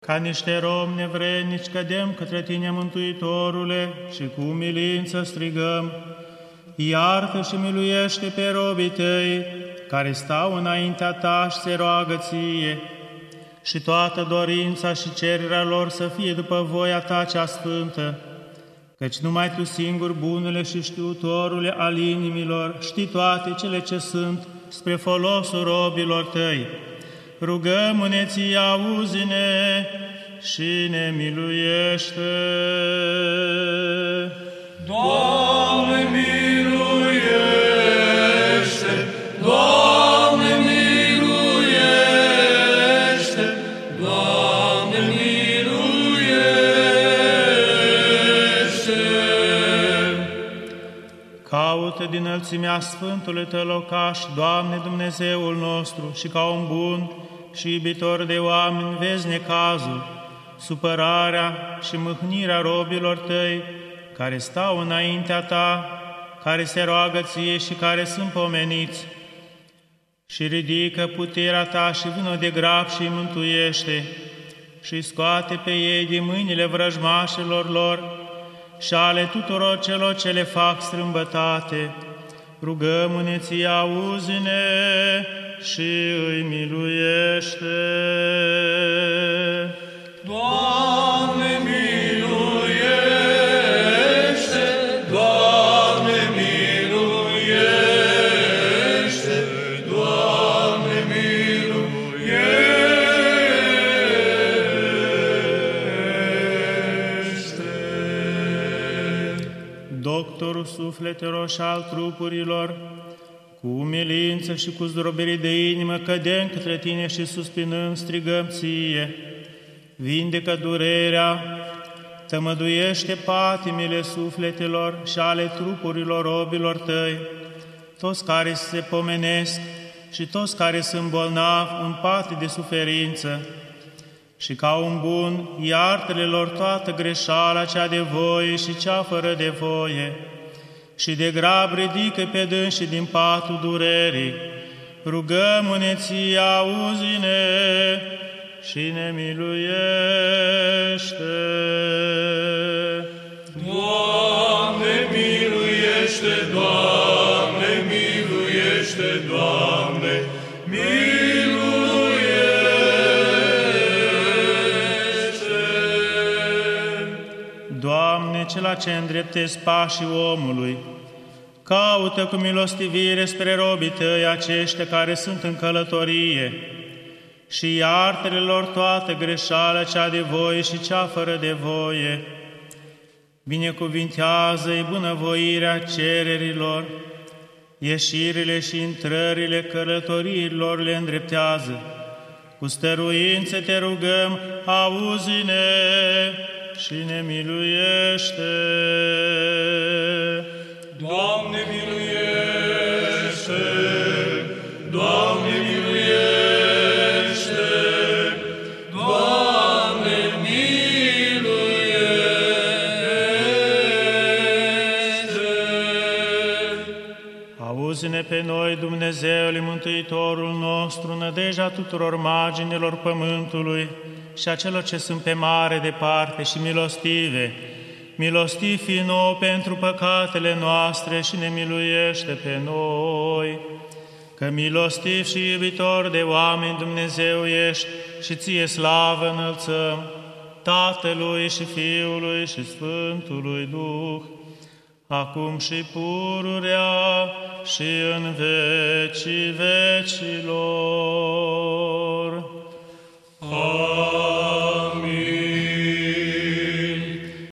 Ca niște romi nevrednici cădem către Tine, Mântuitorule, și cu umilință strigăm: iartă și miluiește pe robii Tăi, care stau înaintea Ta și se roagă Ție, și toată dorința și cererea lor să fie după voia Ta cea sfântă, căci numai Tu singur, bunule și știutorule al inimilor, știi toate cele ce sunt spre folosul robilor Tăi. Rugăm-ne Ție, auzi-ne și ne miluiește. Doamne, miluiește! Doamne, miluiește! Doamne, miluiește! Caută din înălțimea Sfântului Tău locaș, Doamne Dumnezeul nostru, și ca un bun și iubitor de oameni vezi necazul, supărarea și mâhnirea robilor Tăi, care stau înaintea Ta, care se roagă Ție și care sunt pomeniți. Și ridică puterea Ta și vină de grab și îi mântuiește, și scoate pe ei din mâinile vrăjmașilor lor și ale tuturor celor ce le fac strâmbătate. Rugăm-ne Ție, auzi-ne și îi miluiește. Doamne, miluiește! Doamne, miluiește! Doamne, miluiește! Doctorul sufletelor și al trupurilor, cu umilință și cu zdrobire de inimă cădem către Tine și suspinând strigăm Ție: vindecă durerea, tămăduiește patimile sufletelor și ale trupurilor robilor Tăi, toți care se pomenesc și toți care sunt bolnavi în pate de suferință, și ca un bun iartă-le lor toată greșeala, cea de voie și cea fără de voie, și de grab ridică pe dânsii din patul durerii. Rugăm-ne Ție, auzi-ne și ne miluiește. Doamne, miluiește! Doamne, miluiește! Doamne, miluiește! Doamne, Cela ce îndreptezi pașii omului, caută cu milostivire spre robii Tăi aceștia care sunt în călătorie și iartă-le lor toată greșeala, cea de voie și cea fără de voie. Binecuvintează-i bunăvoirea cererilor, ieșirile și intrările călătoriilor le îndreptează. Cu stăruință Te rugăm, auzi-ne și ne miluiește. Doamne, miluiește! Doamne, miluiește! Doamne, miluiește! Auzi-ne pe noi, Dumnezeule Mântuitorul nostru, nădejdea tuturor marginilor pământului și a celor ce sunt pe mare departe și milostive. Milostiv fii nouă pentru păcatele noastre și ne miluiește pe noi. Că milostiv și iubitor de oameni Dumnezeu ești și Ție slavă înălțăm, Tatălui și Fiului și Sfântului Duh, acum și pururea și în vecii vecilor.